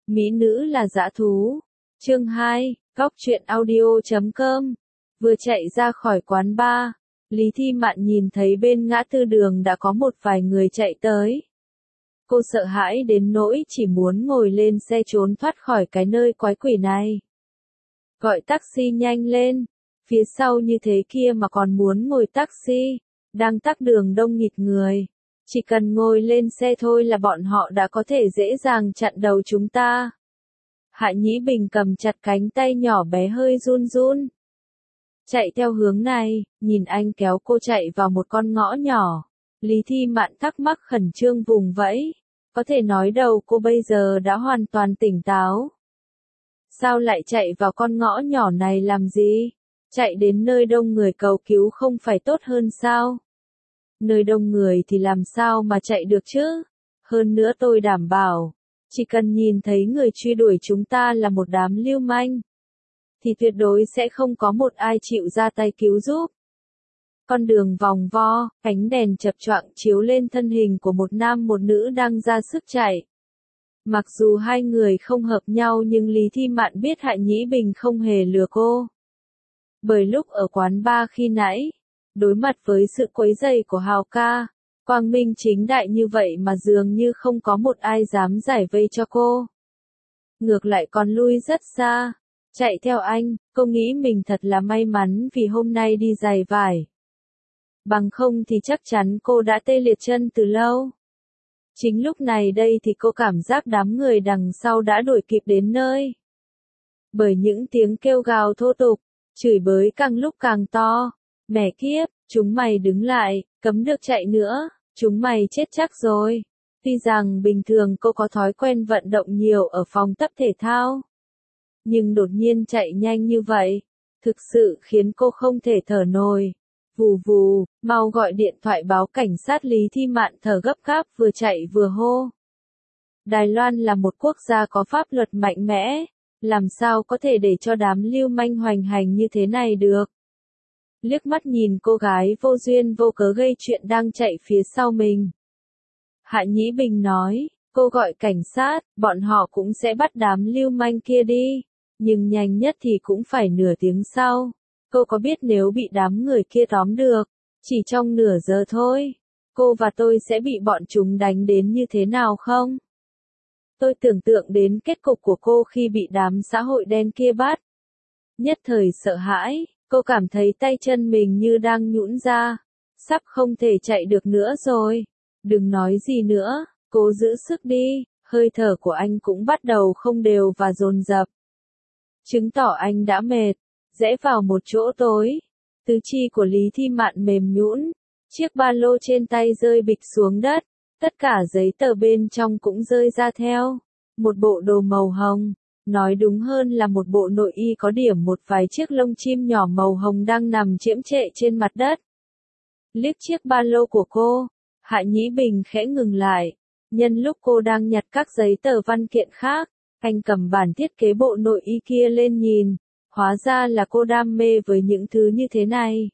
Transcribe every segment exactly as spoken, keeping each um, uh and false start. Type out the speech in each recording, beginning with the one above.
Mỹ nữ là dã thú. Chương hai, góc truyện audio chấm com. Vừa chạy ra khỏi quán bar, Lý Thi Mạn nhìn thấy bên ngã tư đường đã có một vài người chạy tới. Cô sợ hãi đến nỗi chỉ muốn ngồi lên xe trốn thoát khỏi cái nơi quái quỷ này. Gọi taxi nhanh lên, phía sau như thế kia mà còn muốn ngồi taxi, đang tắc đường đông nghịt người. Chỉ cần ngồi lên xe thôi là bọn họ đã có thể dễ dàng chặn đầu chúng ta. Hạ Nhĩ Bình cầm chặt cánh tay nhỏ bé hơi run run. Chạy theo hướng này, nhìn anh kéo cô chạy vào một con ngõ nhỏ. Lý Thi Mạn thắc mắc khẩn trương vùng vẫy. Có thể nói đầu cô bây giờ đã hoàn toàn tỉnh táo. Sao lại chạy vào con ngõ nhỏ này làm gì? Chạy đến nơi đông người cầu cứu không phải tốt hơn sao? Nơi đông người thì làm sao mà chạy được chứ? Hơn nữa tôi đảm bảo, chỉ cần nhìn thấy người truy đuổi chúng ta là một đám lưu manh, thì tuyệt đối sẽ không có một ai chịu ra tay cứu giúp. Con đường vòng vo, ánh đèn chập choạng chiếu lên thân hình của một nam một nữ đang ra sức chạy. Mặc dù hai người không hợp nhau nhưng Lý Thi Mạn biết Hạ Nhĩ Bình không hề lừa cô. Bởi lúc ở quán bar khi nãy, đối mặt với sự quấy rầy của Hào ca, quang minh chính đại như vậy mà dường như không có một ai dám giải vây cho cô. Ngược lại còn lui rất xa, chạy theo anh, cô nghĩ mình thật là may mắn vì hôm nay đi giày vải. Bằng không thì chắc chắn cô đã tê liệt chân từ lâu. Chính lúc này đây thì cô cảm giác đám người đằng sau đã đuổi kịp đến nơi. Bởi những tiếng kêu gào thô tục, chửi bới càng lúc càng to. Mẹ kiếp, chúng mày đứng lại, cấm được chạy nữa, chúng mày chết chắc rồi. Tuy rằng bình thường cô có thói quen vận động nhiều ở phòng tập thể thao, nhưng đột nhiên chạy nhanh như vậy, thực sự khiến cô không thể thở nổi. Vù vù, mau gọi điện thoại báo cảnh sát. Lý Thi Mạn thở gấp gáp vừa chạy vừa hô. Đài Loan là một quốc gia có pháp luật mạnh mẽ, làm sao có thể để cho đám lưu manh hoành hành như thế này được. Liếc mắt nhìn cô gái vô duyên vô cớ gây chuyện đang chạy phía sau mình, Hạ Nhĩ Bình nói, cô gọi cảnh sát, bọn họ cũng sẽ bắt đám lưu manh kia đi, nhưng nhanh nhất thì cũng phải nửa tiếng sau. Cô có biết nếu bị đám người kia tóm được, chỉ trong nửa giờ thôi, cô và tôi sẽ bị bọn chúng đánh đến như thế nào không? Tôi tưởng tượng đến kết cục của cô khi bị đám xã hội đen kia bắt. Nhất thời sợ hãi, cô cảm thấy tay chân mình như đang nhũn ra, sắp không thể chạy được nữa rồi. Đừng nói gì nữa, cố giữ sức đi, hơi thở của anh cũng bắt đầu không đều và dồn dập. Chứng tỏ anh đã mệt. Rẽ vào một chỗ tối, tứ chi của Lý Thi Mạn mềm nhũn, chiếc ba lô trên tay rơi bịch xuống đất, tất cả giấy tờ bên trong cũng rơi ra theo. Một bộ đồ màu hồng, nói đúng hơn là một bộ nội y có điểm một vài chiếc lông chim nhỏ màu hồng đang nằm chiếm trệ trên mặt đất. Liếc chiếc ba lô của cô, Hạ Nhĩ Bình khẽ ngừng lại, nhân lúc cô đang nhặt các giấy tờ văn kiện khác, anh cầm bản thiết kế bộ nội y kia lên nhìn. Hóa ra là cô đam mê với những thứ như thế này.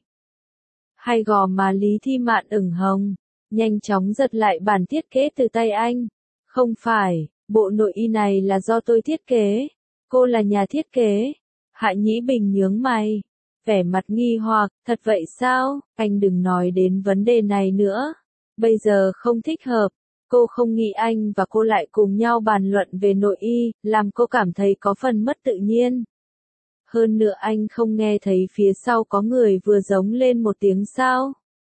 Hai gò má Lý Thi Mạn ửng hồng, nhanh chóng giật lại bản thiết kế từ tay anh. Không phải, bộ nội y này là do tôi thiết kế. Cô là nhà thiết kế. Hạ Nhĩ Bình nhướng mày, vẻ mặt nghi hoặc, thật vậy sao? Anh đừng nói đến vấn đề này nữa. Bây giờ không thích hợp. Cô không nghĩ anh và cô lại cùng nhau bàn luận về nội y, làm cô cảm thấy có phần mất tự nhiên. Hơn nữa anh không nghe thấy phía sau có người vừa giống lên một tiếng sao.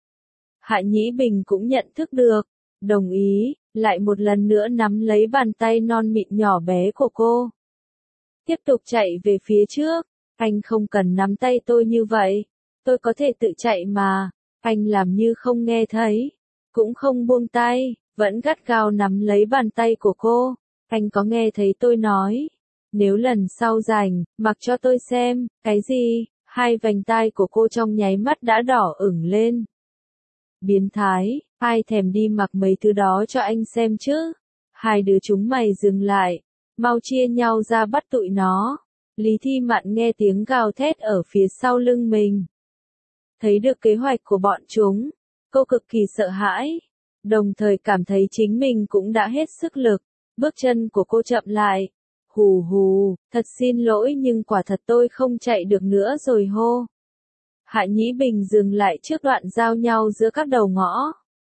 Hạ Nhĩ Bình cũng nhận thức được, đồng ý, lại một lần nữa nắm lấy bàn tay non mịn nhỏ bé của cô. Tiếp tục chạy về phía trước, anh không cần nắm tay tôi như vậy, tôi có thể tự chạy mà. Anh làm như không nghe thấy, cũng không buông tay, vẫn gắt gao nắm lấy bàn tay của cô. Anh có nghe thấy tôi nói, nếu lần sau rảnh, mặc cho tôi xem. Cái gì? Hai vành tai của cô trong nháy mắt đã đỏ ửng lên. Biến thái, ai thèm đi mặc mấy thứ đó cho anh xem chứ? Hai đứa chúng mày dừng lại, mau chia nhau ra bắt tụi nó. Lý Thi Mạn nghe tiếng gào thét ở phía sau lưng mình. Thấy được kế hoạch của bọn chúng, cô cực kỳ sợ hãi, đồng thời cảm thấy chính mình cũng đã hết sức lực. Bước chân của cô chậm lại, Hù hù, thật xin lỗi nhưng quả thật tôi không chạy được nữa rồi hô. Hạ Nhĩ Bình dừng lại trước đoạn giao nhau giữa các đầu ngõ.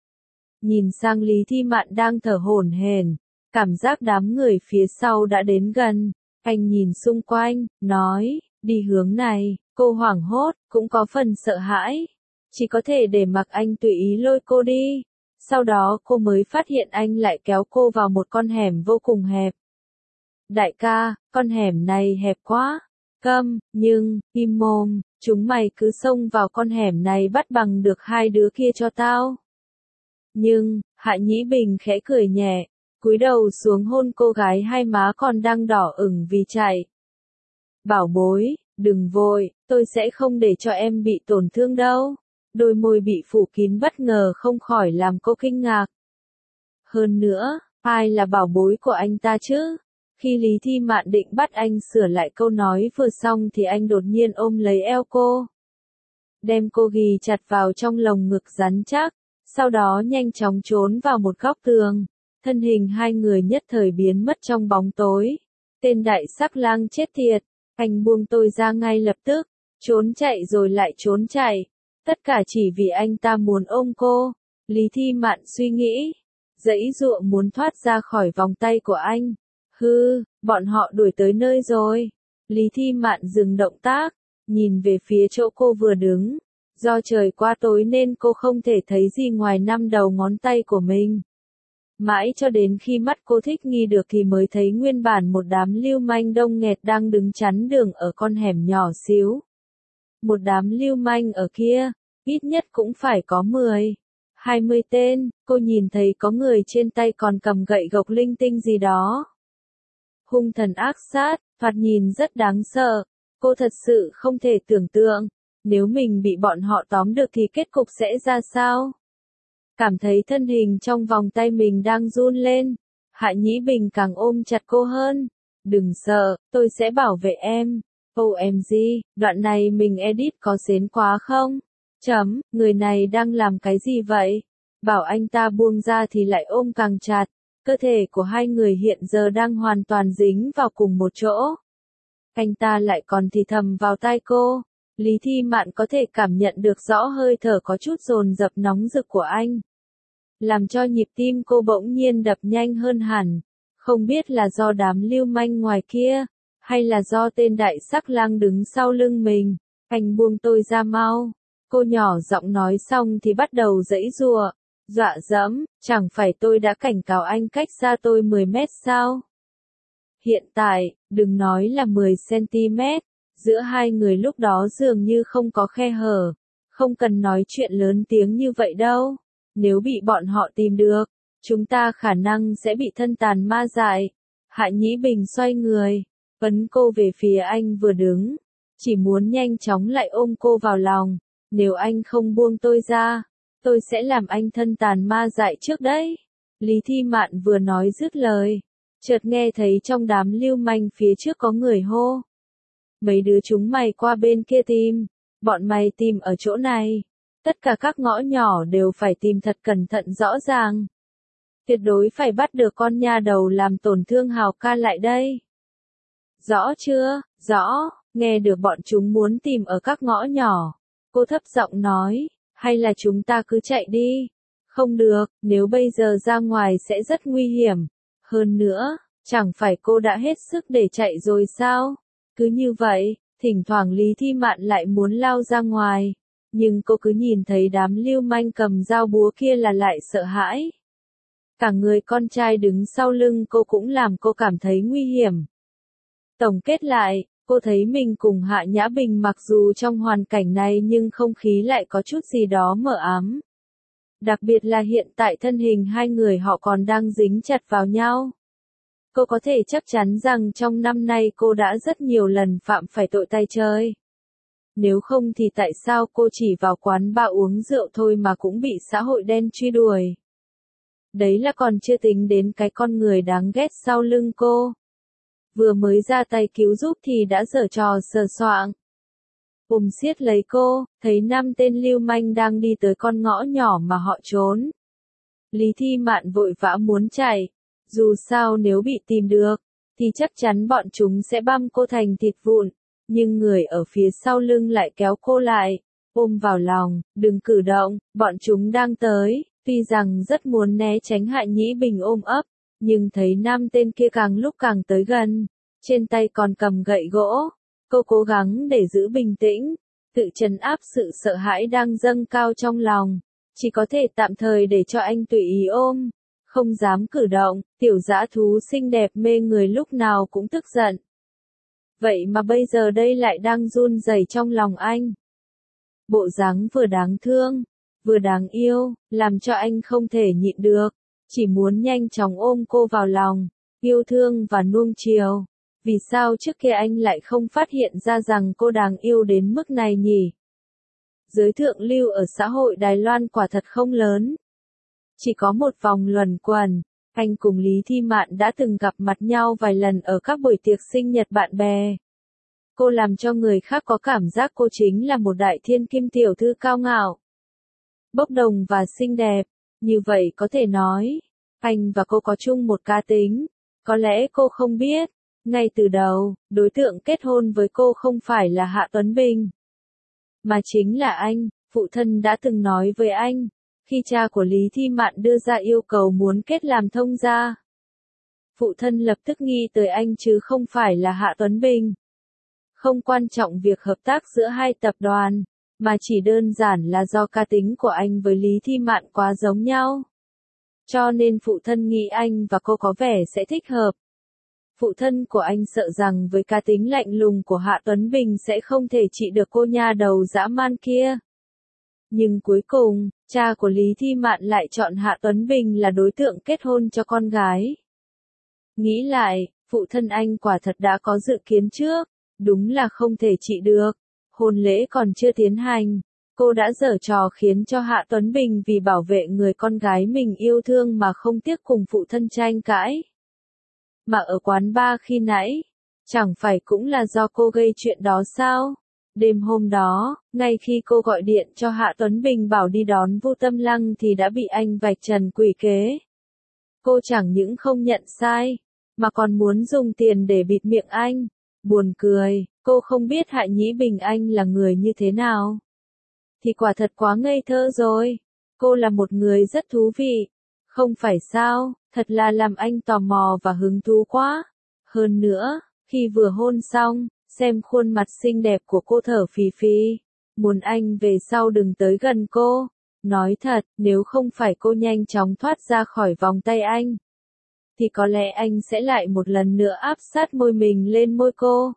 Nhìn sang Lý Thi Mạn đang thở hổn hển, cảm giác đám người phía sau đã đến gần. Anh nhìn xung quanh, nói, đi hướng này, cô hoảng hốt, cũng có phần sợ hãi. Chỉ có thể để mặc anh tùy ý lôi cô đi. Sau đó cô mới phát hiện anh lại kéo cô vào một con hẻm vô cùng hẹp. Đại ca, con hẻm này hẹp quá. Câm, nhưng, im mồm, chúng mày cứ xông vào con hẻm này bắt bằng được hai đứa kia cho tao. Nhưng, Hạ Nhĩ Bình khẽ cười nhẹ, cúi đầu xuống hôn cô gái hai má còn đang đỏ ửng vì chạy. Bảo bối, đừng vội, tôi sẽ không để cho em bị tổn thương đâu. Đôi môi bị phủ kín bất ngờ không khỏi làm cô kinh ngạc. Hơn nữa, ai là bảo bối của anh ta chứ? Khi Lý Thi Mạn định bắt anh sửa lại câu nói vừa xong thì anh đột nhiên ôm lấy eo cô. Đem cô ghì chặt vào trong lồng ngực rắn chắc, sau đó nhanh chóng trốn vào một góc tường. Thân hình hai người nhất thời biến mất trong bóng tối. Tên đại sắc lang chết tiệt, anh buông tôi ra ngay lập tức, trốn chạy rồi lại trốn chạy. Tất cả chỉ vì anh ta muốn ôm cô. Lý Thi Mạn suy nghĩ, giãy giụa muốn thoát ra khỏi vòng tay của anh. Hư, bọn họ đuổi tới nơi rồi. Lý Thi Mạn dừng động tác, nhìn về phía chỗ cô vừa đứng. Do trời quá tối nên cô không thể thấy gì ngoài năm đầu ngón tay của mình. Mãi cho đến khi mắt cô thích nghi được thì mới thấy nguyên bản một đám lưu manh đông nghẹt đang đứng chắn đường ở con hẻm nhỏ xíu. Một đám lưu manh ở kia, ít nhất cũng phải có mười, hai mươi tên, cô nhìn thấy có người trên tay còn cầm gậy gộc linh tinh gì đó. Hung thần ác sát, thoạt nhìn rất đáng sợ, cô thật sự không thể tưởng tượng, nếu mình bị bọn họ tóm được thì kết cục sẽ ra sao? Cảm thấy thân hình trong vòng tay mình đang run lên, Hạ Nhĩ Bình càng ôm chặt cô hơn. Đừng sợ, tôi sẽ bảo vệ em. ô em giê, đoạn này mình edit có xến quá không? Chấm, người này đang làm cái gì vậy? Bảo anh ta buông ra thì lại ôm càng chặt. Cơ thể của hai người hiện giờ đang hoàn toàn dính vào cùng một chỗ. Anh ta lại còn thì thầm vào tai cô. Lý Thi Mạn có thể cảm nhận được rõ hơi thở có chút dồn dập nóng rực của anh. Làm cho nhịp tim cô bỗng nhiên đập nhanh hơn hẳn. Không biết là do đám lưu manh ngoài kia, hay là do tên đại sắc lang đứng sau lưng mình. Anh buông tôi ra mau. Cô nhỏ giọng nói xong thì bắt đầu giãy giụa. Dọa dẫm, chẳng phải tôi đã cảnh cáo anh cách xa tôi mười mét sao? Hiện tại, đừng nói là mười xăng-ti-mét, giữa hai người lúc đó dường như không có khe hở. Không cần nói chuyện lớn tiếng như vậy đâu. Nếu bị bọn họ tìm được, chúng ta khả năng sẽ bị thân tàn ma dại. Hạ Nhĩ Bình xoay người, ấn cô về phía anh vừa đứng. Chỉ muốn nhanh chóng lại ôm cô vào lòng. Nếu anh không buông tôi ra, tôi sẽ làm anh thân tàn ma dại trước đấy. Lý Thi Mạn vừa nói dứt lời, chợt nghe thấy trong đám lưu manh phía trước có người hô. Mấy đứa chúng mày qua bên kia tìm, bọn mày tìm ở chỗ này. Tất cả các ngõ nhỏ đều phải tìm thật cẩn thận rõ ràng. Tuyệt đối phải bắt được con nha đầu làm tổn thương Hào ca lại đây. Rõ chưa? Rõ, nghe được bọn chúng muốn tìm ở các ngõ nhỏ. Cô thấp giọng nói, hay là chúng ta cứ chạy đi? Không được, nếu bây giờ ra ngoài sẽ rất nguy hiểm. Hơn nữa, chẳng phải cô đã hết sức để chạy rồi sao? Cứ như vậy, thỉnh thoảng Lý Thi Mạn lại muốn lao ra ngoài. Nhưng cô cứ nhìn thấy đám lưu manh cầm dao búa kia là lại sợ hãi. Cả người con trai đứng sau lưng cô cũng làm cô cảm thấy nguy hiểm. Tổng kết lại, cô thấy mình cùng Hạ Nhã Bình mặc dù trong hoàn cảnh này nhưng không khí lại có chút gì đó mờ ám. Đặc biệt là hiện tại thân hình hai người họ còn đang dính chặt vào nhau. Cô có thể chắc chắn rằng trong năm nay cô đã rất nhiều lần phạm phải tội tay chơi. Nếu không thì tại sao cô chỉ vào quán bar uống rượu thôi mà cũng bị xã hội đen truy đuổi. Đấy là còn chưa tính đến cái con người đáng ghét sau lưng cô. Vừa mới ra tay cứu giúp thì đã giở trò sờ soạng. Ôm siết lấy cô, thấy năm tên lưu manh đang đi tới con ngõ nhỏ mà họ trốn. Lý Thi Mạn vội vã muốn chạy. Dù sao nếu bị tìm được, thì chắc chắn bọn chúng sẽ băm cô thành thịt vụn. Nhưng người ở phía sau lưng lại kéo cô lại, ôm vào lòng, đừng cử động, bọn chúng đang tới. Tuy rằng rất muốn né tránh Hạ Nhĩ Bình ôm ấp, nhưng thấy nam tên kia càng lúc càng tới gần, trên tay còn cầm gậy gỗ. Cô cố gắng để giữ bình tĩnh, tự trấn áp sự sợ hãi đang dâng cao trong lòng, chỉ có thể tạm thời để cho anh tùy ý ôm, không dám cử động. Tiểu dã thú xinh đẹp mê người lúc nào cũng tức giận. Vậy mà bây giờ đây lại đang run rẩy trong lòng anh. Bộ dáng vừa đáng thương, vừa đáng yêu, làm cho anh không thể nhịn được, chỉ muốn nhanh chóng ôm cô vào lòng, yêu thương và nuông chiều. Vì sao trước kia anh lại không phát hiện ra rằng cô đáng yêu đến mức này nhỉ? Giới thượng lưu ở xã hội Đài Loan quả thật không lớn. Chỉ có một vòng luẩn quẩn, anh cùng Lý Thi Mạn đã từng gặp mặt nhau vài lần ở các buổi tiệc sinh nhật bạn bè. Cô làm cho người khác có cảm giác cô chính là một đại thiên kim tiểu thư cao ngạo, bốc đồng và xinh đẹp. Như vậy có thể nói, anh và cô có chung một cá tính. Có lẽ cô không biết, ngay từ đầu, đối tượng kết hôn với cô không phải là Hạ Tuấn Bình, mà chính là anh. Phụ thân đã từng nói với anh, khi cha của Lý Thi Mạn đưa ra yêu cầu muốn kết làm thông gia, phụ thân lập tức nghĩ tới anh chứ không phải là Hạ Tuấn Bình. Không quan trọng việc hợp tác giữa hai tập đoàn, mà chỉ đơn giản là do cá tính của anh với Lý Thi Mạn quá giống nhau. Cho nên phụ thân nghĩ anh và cô có vẻ sẽ thích hợp. Phụ thân của anh sợ rằng với cá tính lạnh lùng của Hạ Tuấn Bình sẽ không thể trị được cô nha đầu dã man kia. Nhưng cuối cùng, cha của Lý Thi Mạn lại chọn Hạ Tuấn Bình là đối tượng kết hôn cho con gái. Nghĩ lại, phụ thân anh quả thật đã có dự kiến trước, đúng là không thể trị được. Hôn lễ còn chưa tiến hành, cô đã giở trò khiến cho Hạ Tuấn Bình vì bảo vệ người con gái mình yêu thương mà không tiếc cùng phụ thân tranh cãi. Mà ở quán bar khi nãy, chẳng phải cũng là do cô gây chuyện đó sao? Đêm hôm đó, ngay khi cô gọi điện cho Hạ Tuấn Bình bảo đi đón Vu Tâm Lăng thì đã bị anh vạch trần quỷ kế. Cô chẳng những không nhận sai, mà còn muốn dùng tiền để bịt miệng anh. Buồn cười, cô không biết Hạ Nhĩ Bình anh là người như thế nào. Thì quả thật quá ngây thơ rồi. Cô là một người rất thú vị. Không phải sao, thật là làm anh tò mò và hứng thú quá. Hơn nữa, khi vừa hôn xong, xem khuôn mặt xinh đẹp của cô thở phì phì, muốn anh về sau đừng tới gần cô. Nói thật, nếu không phải cô nhanh chóng thoát ra khỏi vòng tay anh, thì có lẽ anh sẽ lại một lần nữa áp sát môi mình lên môi cô.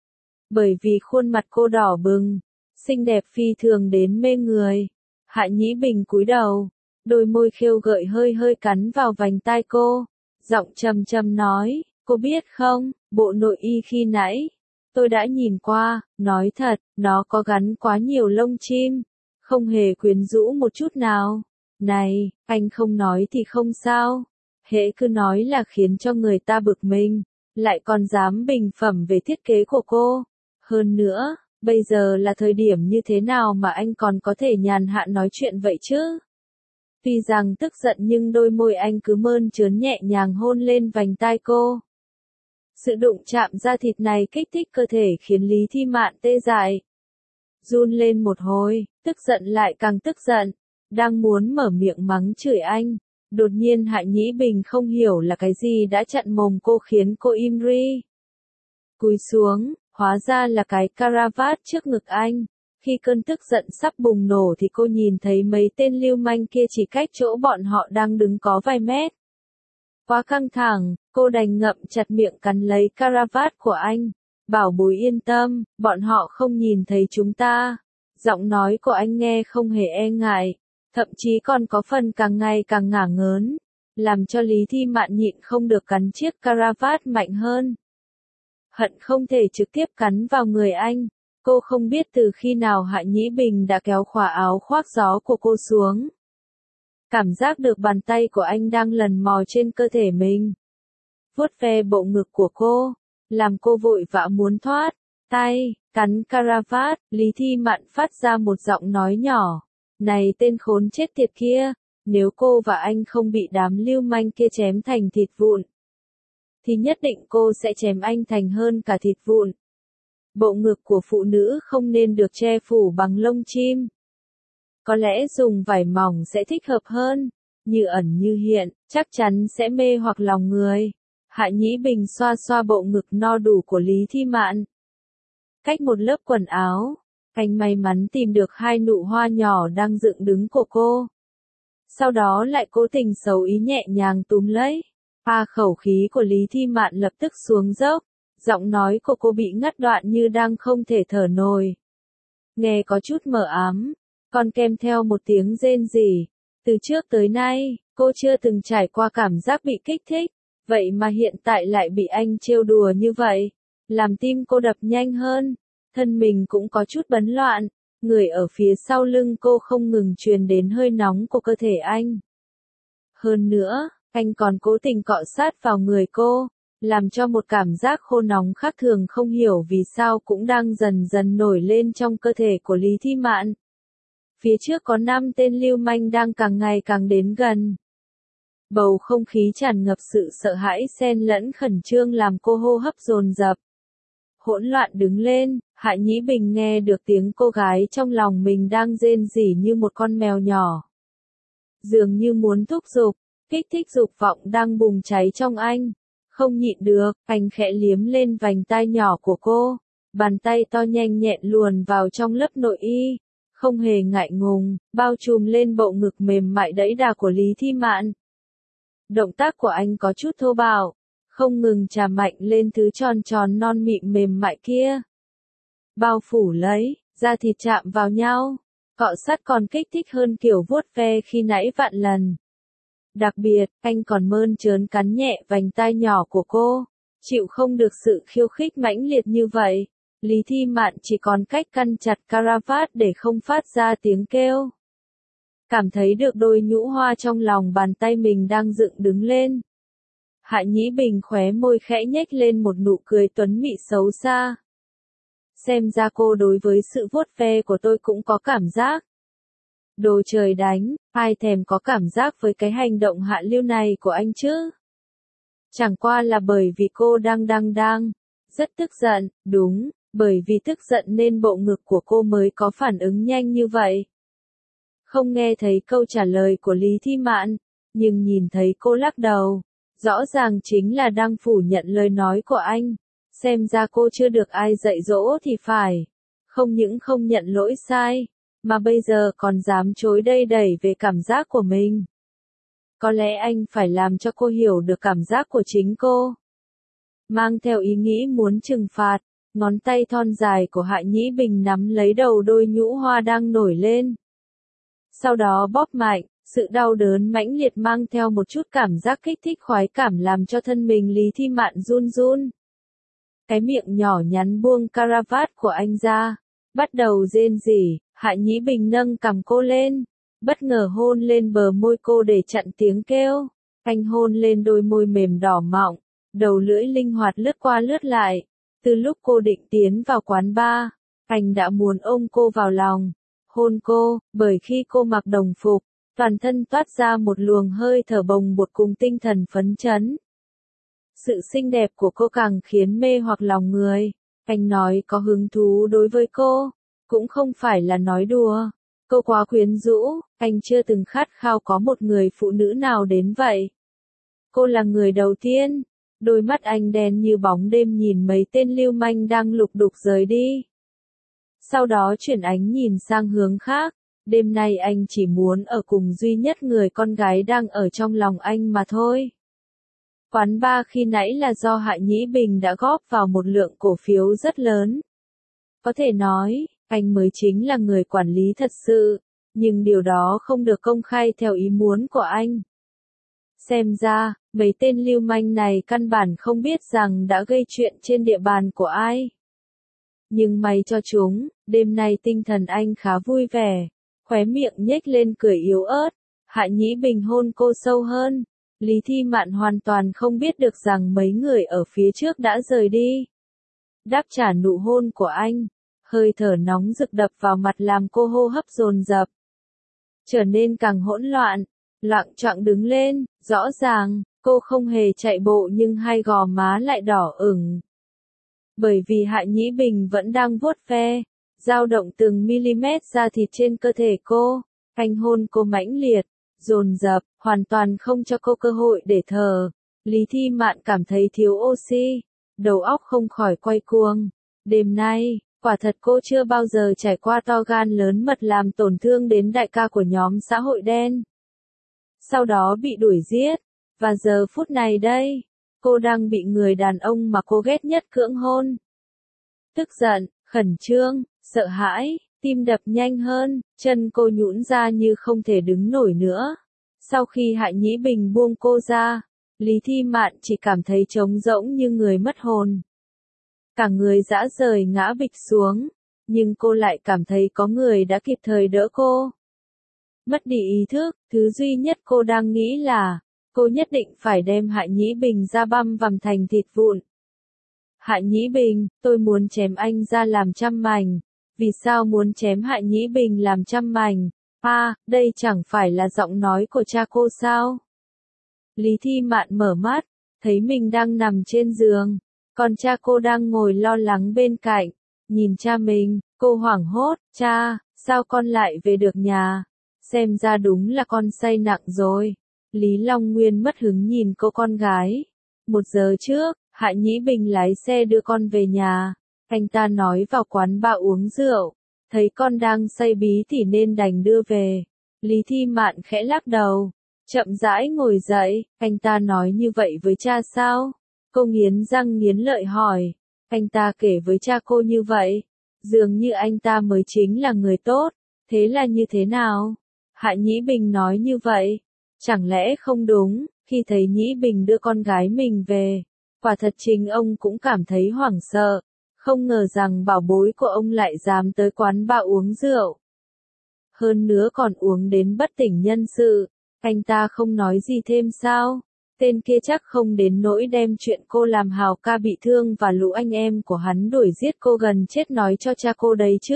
Bởi vì khuôn mặt cô đỏ bừng, xinh đẹp phi thường đến mê người. Hạ Nhĩ Bình cúi đầu, đôi môi khêu gợi hơi hơi cắn vào vành tai cô, giọng trầm trầm nói, cô biết không, bộ nội y khi nãy, tôi đã nhìn qua, nói thật, nó có gắn quá nhiều lông chim, không hề quyến rũ một chút nào. Này, anh không nói thì không sao, hễ cứ nói là khiến cho người ta bực mình, lại còn dám bình phẩm về thiết kế của cô. Hơn nữa, bây giờ là thời điểm như thế nào mà anh còn có thể nhàn hạ nói chuyện vậy chứ? Tuy rằng tức giận nhưng đôi môi anh cứ mơn trớn nhẹ nhàng hôn lên vành tai cô. Sự đụng chạm da thịt này kích thích cơ thể khiến Lý Thi Mạn tê dại, run lên một hồi, tức giận lại càng tức giận, đang muốn mở miệng mắng chửi anh. Đột nhiên Hạ Nhĩ Bình không hiểu là cái gì đã chặn mồm cô khiến cô im ri. Cúi xuống, hóa ra là cái caravat trước ngực anh. Khi cơn tức giận sắp bùng nổ thì cô nhìn thấy mấy tên lưu manh kia chỉ cách chỗ bọn họ đang đứng có vài mét. Quá căng thẳng, cô đành ngậm chặt miệng cắn lấy caravat của anh. Bảo bối yên tâm, bọn họ không nhìn thấy chúng ta. Giọng nói của anh nghe không hề e ngại, thậm chí còn có phần càng ngày càng ngả ngớn, làm cho Lý Thi Mạn nhịn không được cắn chiếc caravat mạnh hơn. Hận không thể trực tiếp cắn vào người anh. Cô không biết từ khi nào Hạ Nhĩ Bình đã kéo khóa áo khoác gió của cô xuống. Cảm giác được bàn tay của anh đang lần mò trên cơ thể mình, vuốt ve bộ ngực của cô, làm cô vội vã muốn thoát tay, cắn caravat. Lý Thi Mạn phát ra một giọng nói nhỏ, này tên khốn chết tiệt kia, nếu cô và anh không bị đám lưu manh kia chém thành thịt vụn, thì nhất định cô sẽ chém anh thành hơn cả thịt vụn. Bộ ngực của phụ nữ không nên được che phủ bằng lông chim. Có lẽ dùng vải mỏng sẽ thích hợp hơn, như ẩn như hiện, chắc chắn sẽ mê hoặc lòng người. Hạ Nhĩ Bình xoa xoa bộ ngực no đủ của Lý Thi Mạn. Cách một lớp quần áo, anh may mắn tìm được hai nụ hoa nhỏ đang dựng đứng của cô. Sau đó lại cố tình xấu ý nhẹ nhàng túm lấy. Pha khẩu khí của Lý Thi Mạn lập tức xuống dốc, giọng nói của cô bị ngắt đoạn như đang không thể thở nổi. Nghe có chút mờ ám, còn kèm theo một tiếng rên rỉ. Từ trước tới nay, cô chưa từng trải qua cảm giác bị kích thích, vậy mà hiện tại lại bị anh trêu đùa như vậy, làm tim cô đập nhanh hơn, thân mình cũng có chút bấn loạn, người ở phía sau lưng cô không ngừng truyền đến hơi nóng của cơ thể anh. Hơn nữa, anh còn cố tình cọ sát vào người cô, làm cho một cảm giác khô nóng khác thường không hiểu vì sao cũng đang dần dần nổi lên trong cơ thể của Lý Thi Mạn. Phía trước có năm tên lưu manh đang càng ngày càng đến gần. Bầu không khí tràn ngập sự sợ hãi xen lẫn khẩn trương làm cô hô hấp dồn dập. Hỗn loạn đứng lên, Hạ Nhĩ Bình nghe được tiếng cô gái trong lòng mình đang rên rỉ như một con mèo nhỏ. Dường như muốn thúc giục, kích thích dục vọng đang bùng cháy trong anh. Không nhịn được, anh khẽ liếm lên vành tai nhỏ của cô. Bàn tay to nhanh nhẹn luồn vào trong lớp nội y. Không hề ngại ngùng, bao trùm lên bộ ngực mềm mại đẫy đà của Lý Thi Mạn. Động tác của anh có chút thô bạo, không ngừng chà mạnh lên thứ tròn tròn non mịn mềm mại kia. Bao phủ lấy, da thịt chạm vào nhau, cọ sát còn kích thích hơn kiểu vuốt ve khi nãy vạn lần. Đặc biệt, anh còn mơn trớn cắn nhẹ vành tai nhỏ của cô, chịu không được sự khiêu khích mãnh liệt như vậy. Lý Thi Mạn chỉ còn cách căn chặt caravat để không phát ra tiếng kêu. Cảm thấy được đôi nhũ hoa trong lòng bàn tay mình đang dựng đứng lên. Hạ Nhĩ Bình khóe môi khẽ nhếch lên một nụ cười tuấn mỹ xấu xa. Xem ra cô đối với sự vuốt ve của tôi cũng có cảm giác. Đồ trời đánh, ai thèm có cảm giác với cái hành động hạ lưu này của anh chứ? Chẳng qua là bởi vì cô đang đang đang, rất tức giận, đúng, bởi vì tức giận nên bộ ngực của cô mới có phản ứng nhanh như vậy. Không nghe thấy câu trả lời của Lý Thi Mạn, nhưng nhìn thấy cô lắc đầu, rõ ràng chính là đang phủ nhận lời nói của anh. Xem ra cô chưa được ai dạy dỗ thì phải. Không những không nhận lỗi sai, mà bây giờ còn dám chối đây đẩy về cảm giác của mình. Có lẽ anh phải làm cho cô hiểu được cảm giác của chính cô. Mang theo ý nghĩ muốn trừng phạt, ngón tay thon dài của Hạ Nhĩ Bình nắm lấy đầu đôi nhũ hoa đang nổi lên. Sau đó bóp mạnh, sự đau đớn mãnh liệt mang theo một chút cảm giác kích thích khoái cảm làm cho thân mình Lý Thi Mạn run run. Cái miệng nhỏ nhắn buông caravat của anh ra, bắt đầu rên rỉ. Hạ Nhĩ Bình nâng cằm cô lên, bất ngờ hôn lên bờ môi cô để chặn tiếng kêu. Anh hôn lên đôi môi mềm đỏ mọng, đầu lưỡi linh hoạt lướt qua lướt lại. Từ lúc cô định tiến vào quán bar, anh đã muốn ôm cô vào lòng, hôn cô, bởi khi cô mặc đồng phục, toàn thân toát ra một luồng hơi thở bồng bột cùng tinh thần phấn chấn. Sự xinh đẹp của cô càng khiến mê hoặc lòng người. Anh nói có hứng thú đối với cô, cũng không phải là nói đùa. Cô quá quyến rũ, anh chưa từng khát khao có một người phụ nữ nào đến vậy. Cô là người đầu tiên. Đôi mắt anh đen như bóng đêm nhìn mấy tên lưu manh đang lục đục rời đi. Sau đó chuyển ánh nhìn sang hướng khác. Đêm nay anh chỉ muốn ở cùng duy nhất người con gái đang ở trong lòng anh mà thôi. Quán bar khi nãy là do Hạ Nhĩ Bình đã góp vào một lượng cổ phiếu rất lớn. Có thể nói, anh mới chính là người quản lý thật sự, nhưng điều đó không được công khai theo ý muốn của anh. Xem ra, mấy tên lưu manh này căn bản không biết rằng đã gây chuyện trên địa bàn của ai. Nhưng may cho chúng, đêm nay tinh thần anh khá vui vẻ, khóe miệng nhếch lên cười yếu ớt. Hạ Nhĩ Bình hôn cô sâu hơn. Lý Thi Mạn hoàn toàn không biết được rằng mấy người ở phía trước đã rời đi. Đáp trả nụ hôn của anh, hơi thở nóng rực đập vào mặt làm cô hô hấp dồn dập. Trở nên càng hỗn loạn, loạng choạng đứng lên, rõ ràng, Cô không hề chạy bộ nhưng hai gò má lại đỏ ửng. Bởi vì Hạ Nhĩ Bình vẫn đang vuốt ve, dao động từng mm da thịt trên cơ thể cô. Anh hôn cô mãnh liệt, dồn dập, hoàn toàn không cho cô cơ hội để thở. Lý Thi Mạn cảm thấy thiếu oxy, đầu óc không khỏi quay cuồng. Đêm nay, quả thật cô chưa bao giờ trải qua to gan lớn mật làm tổn thương đến đại ca của nhóm xã hội đen. Sau đó bị đuổi giết, và giờ phút này đây, cô đang bị người đàn ông mà cô ghét nhất cưỡng hôn. Tức giận, khẩn trương, sợ hãi, tim đập nhanh hơn, chân cô nhũn ra như không thể đứng nổi nữa. Sau khi Hạ Nhĩ Bình buông cô ra, Lý Thi Mạn chỉ cảm thấy trống rỗng như người mất hồn. Cả người dã rời ngã bịch xuống, nhưng cô lại cảm thấy có người đã kịp thời đỡ cô. Mất đi ý thức, thứ duy nhất cô đang nghĩ là, cô nhất định phải đem Hạ Nhĩ Bình ra băm vằm thành thịt vụn. Hạ Nhĩ Bình, tôi muốn chém anh ra làm trăm mảnh. Vì sao muốn chém Hạ Nhĩ Bình làm trăm mảnh? À, đây chẳng phải là giọng nói của cha cô sao? Lý Thi Mạn mở mắt, thấy mình đang nằm trên giường, còn cha cô đang ngồi lo lắng bên cạnh. Nhìn cha mình, cô hoảng hốt, cha, sao con lại về được nhà? Xem ra đúng là con say nặng rồi. Lý Long Nguyên mất hứng nhìn cô con gái. Một giờ trước, Hạ Nhĩ Bình lái xe đưa con về nhà. Anh ta nói vào quán bar uống rượu, thấy con đang say bí thì nên đành đưa về. Lý Thi Mạn khẽ lắc đầu, chậm rãi ngồi dậy. Anh ta nói như vậy với cha sao? Cô nghiến răng nghiến lợi hỏi. Anh ta kể với cha cô như vậy, dường như anh ta mới chính là người tốt. Thế là như thế nào? Hạ Nhĩ Bình nói như vậy. Chẳng lẽ không đúng? Khi thấy Nhĩ Bình đưa con gái mình về, quả thật chính ông cũng cảm thấy hoảng sợ. Không ngờ rằng bảo bối của ông lại dám tới quán bar uống rượu. Hơn nữa còn uống đến bất tỉnh nhân sự. Anh ta không nói gì thêm sao? Tên kia chắc không đến nỗi đem chuyện cô làm Hào ca bị thương và lũ anh em của hắn đuổi giết cô gần chết nói cho cha cô đấy chứ?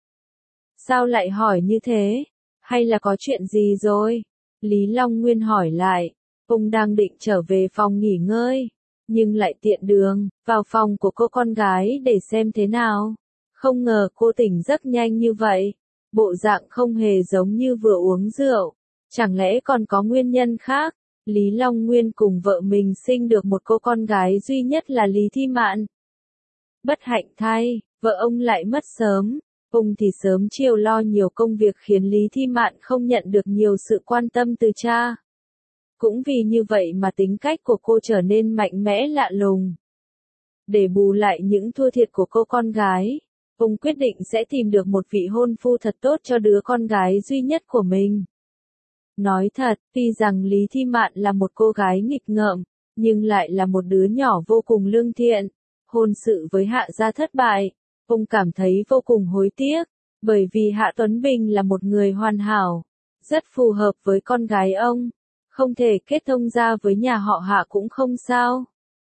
Sao lại hỏi như thế? Hay là có chuyện gì rồi? Lý Long Nguyên hỏi lại. Ông đang định trở về phòng nghỉ ngơi, nhưng lại tiện đường vào phòng của cô con gái để xem thế nào. Không ngờ cô tỉnh giấc nhanh như vậy. Bộ dạng không hề giống như vừa uống rượu. Chẳng lẽ còn có nguyên nhân khác? Lý Long Nguyên cùng vợ mình sinh được một cô con gái duy nhất là Lý Thi Mạn. Bất hạnh thay, vợ ông lại mất sớm. Ông thì sớm chiều lo nhiều công việc khiến Lý Thi Mạn không nhận được nhiều sự quan tâm từ cha. Cũng vì như vậy mà tính cách của cô trở nên mạnh mẽ lạ lùng. Để bù lại những thua thiệt của cô con gái, ông quyết định sẽ tìm được một vị hôn phu thật tốt cho đứa con gái duy nhất của mình. Nói thật, tuy rằng Lý Thi Mạn là một cô gái nghịch ngợm, nhưng lại là một đứa nhỏ vô cùng lương thiện. Hôn sự với Hạ gia thất bại, ông cảm thấy vô cùng hối tiếc, bởi vì Hạ Tuấn Bình là một người hoàn hảo, rất phù hợp với con gái ông. Không thể kết thông ra với nhà họ Hạ cũng không sao.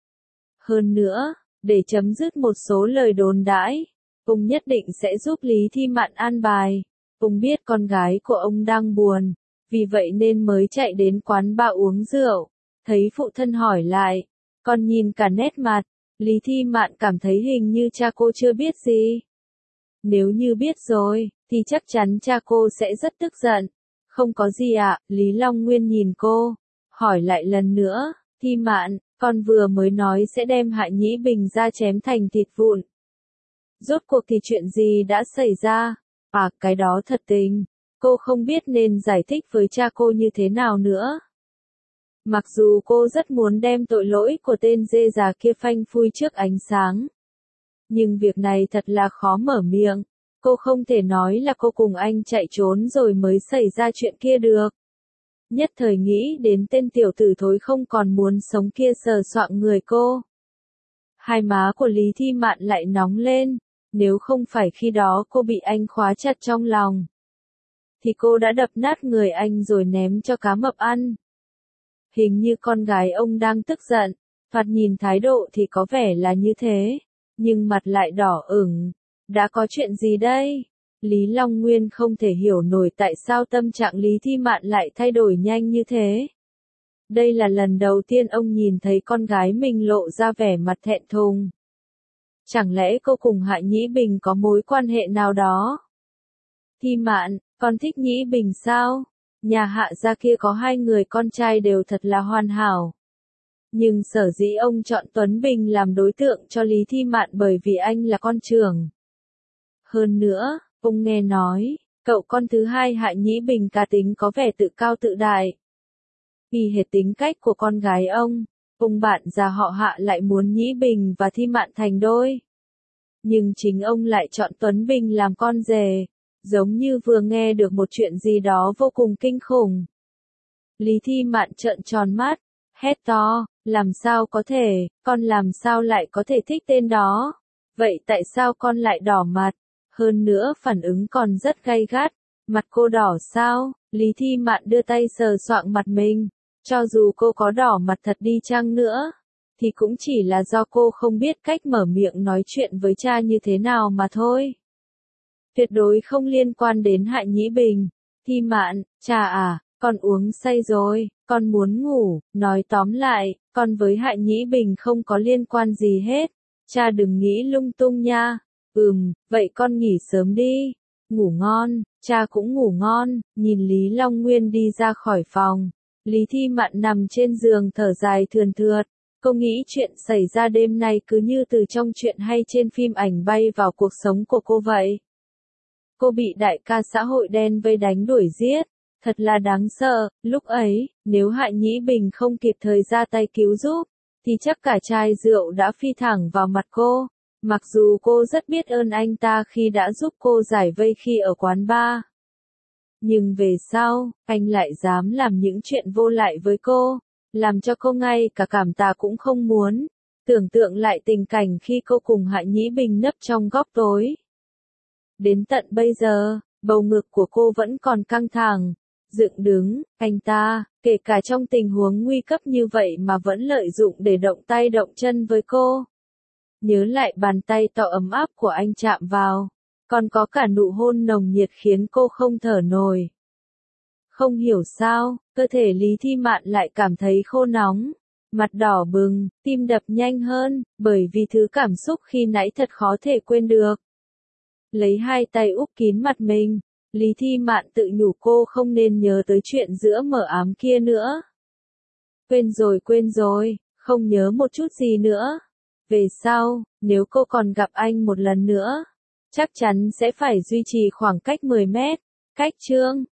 Hơn nữa, để chấm dứt một số lời đồn đãi, ông nhất định sẽ giúp Lý Thi Mạn an bài. Ông biết con gái của ông đang buồn, vì vậy nên mới chạy đến quán bar uống rượu. Thấy phụ thân hỏi lại, còn nhìn cả nét mặt, Lý Thi Mạn cảm thấy hình như cha cô chưa biết gì. Nếu như biết rồi, thì chắc chắn cha cô sẽ rất tức giận. Không có gì ạ, Lý Long Nguyên nhìn cô, hỏi lại lần nữa. Thi Mạn, con vừa mới nói sẽ đem Hạ Nhĩ Bình ra chém thành thịt vụn. Rốt cuộc thì chuyện gì đã xảy ra? À, cái đó thật tình. Cô không biết nên giải thích với cha cô như thế nào nữa. Mặc dù cô rất muốn đem tội lỗi của tên dê già kia phanh phui trước ánh sáng. Nhưng việc này thật là khó mở miệng. Cô không thể nói là cô cùng anh chạy trốn rồi mới xảy ra chuyện kia được. Nhất thời nghĩ đến tên tiểu tử thối không còn muốn sống kia sờ soạng người cô. Hai má của Lý Thi Mạn lại nóng lên. Nếu không phải khi đó cô bị anh khóa chặt trong lòng, thì cô đã đập nát người anh rồi ném cho cá mập ăn. Hình như con gái ông đang tức giận, thoạt nhìn thái độ thì có vẻ là như thế, nhưng mặt lại đỏ ửng. Đã có chuyện gì đây? Lý Long Nguyên không thể hiểu nổi tại sao tâm trạng Lý Thi Mạn lại thay đổi nhanh như thế. Đây là lần đầu tiên ông nhìn thấy con gái mình lộ ra vẻ mặt thẹn thùng. Chẳng lẽ cô cùng Hạ Nhĩ Bình có mối quan hệ nào đó? Thi Mạn, con thích Nhĩ Bình sao? Nhà Hạ gia kia có hai người con trai đều thật là hoàn hảo. Nhưng sở dĩ ông chọn Tuấn Bình làm đối tượng cho Lý Thi Mạn bởi vì anh là con trưởng. Hơn nữa, ông nghe nói, cậu con thứ hai Hạ Nhĩ Bình cá tính có vẻ tự cao tự đại. Vì hệt tính cách của con gái ông, ông bạn già họ Hạ lại muốn Nhĩ Bình và Thi Mạn thành đôi. Nhưng chính ông lại chọn Tuấn Bình làm con rể, giống như vừa nghe được một chuyện gì đó vô cùng kinh khủng. Lý Thi Mạn trợn tròn mắt, hét to, làm sao có thể, con làm sao lại có thể thích tên đó? Vậy tại sao con lại đỏ mặt? Hơn nữa phản ứng còn rất gay gắt. Mặt cô đỏ sao? Lý Thi Mạn đưa tay sờ soạng mặt mình. Cho dù cô có đỏ mặt thật đi chăng nữa, thì cũng chỉ là do cô không biết cách mở miệng nói chuyện với cha như thế nào mà thôi. Tuyệt đối không liên quan đến Hạ Nhĩ Bình. Thi Mạn, cha à, con uống say rồi, con muốn ngủ, nói tóm lại, con với Hạ Nhĩ Bình không có liên quan gì hết. Cha đừng nghĩ lung tung nha. Ừm, vậy con nghỉ sớm đi. Ngủ ngon, cha cũng ngủ ngon. Nhìn Lý Long Nguyên đi ra khỏi phòng. Lý Thi Mạn nằm trên giường thở dài thườn thượt. Cô nghĩ chuyện xảy ra đêm nay cứ như từ trong chuyện hay trên phim ảnh bay vào cuộc sống của cô vậy. Cô bị đại ca xã hội đen vây đánh đuổi giết. Thật là đáng sợ, lúc ấy, nếu Hạ Nhĩ Bình không kịp thời ra tay cứu giúp, thì chắc cả chai rượu đã phi thẳng vào mặt cô. Mặc dù cô rất biết ơn anh ta khi đã giúp cô giải vây khi ở quán bar. Nhưng về sau, anh lại dám làm những chuyện vô lại với cô, làm cho cô ngay cả cảm tạ cũng không muốn. Tưởng tượng lại tình cảnh khi cô cùng Hạ Nhĩ Bình nấp trong góc tối. Đến tận bây giờ, bầu ngực của cô vẫn còn căng thẳng, dựng đứng, anh ta, kể cả trong tình huống nguy cấp như vậy mà vẫn lợi dụng để động tay động chân với cô. Nhớ lại bàn tay to ấm áp của anh chạm vào, còn có cả nụ hôn nồng nhiệt khiến cô không thở nổi. Không hiểu sao, cơ thể Lý Thi Mạn lại cảm thấy khô nóng, mặt đỏ bừng, tim đập nhanh hơn, bởi vì thứ cảm xúc khi nãy thật khó thể quên được. Lấy hai tay úp kín mặt mình, Lý Thi Mạn tự nhủ cô không nên nhớ tới chuyện giữa mờ ám kia nữa. Quên rồi quên rồi, không nhớ một chút gì nữa. Về sau, nếu cô còn gặp anh một lần nữa, chắc chắn sẽ phải duy trì khoảng cách mười mét. Cách chương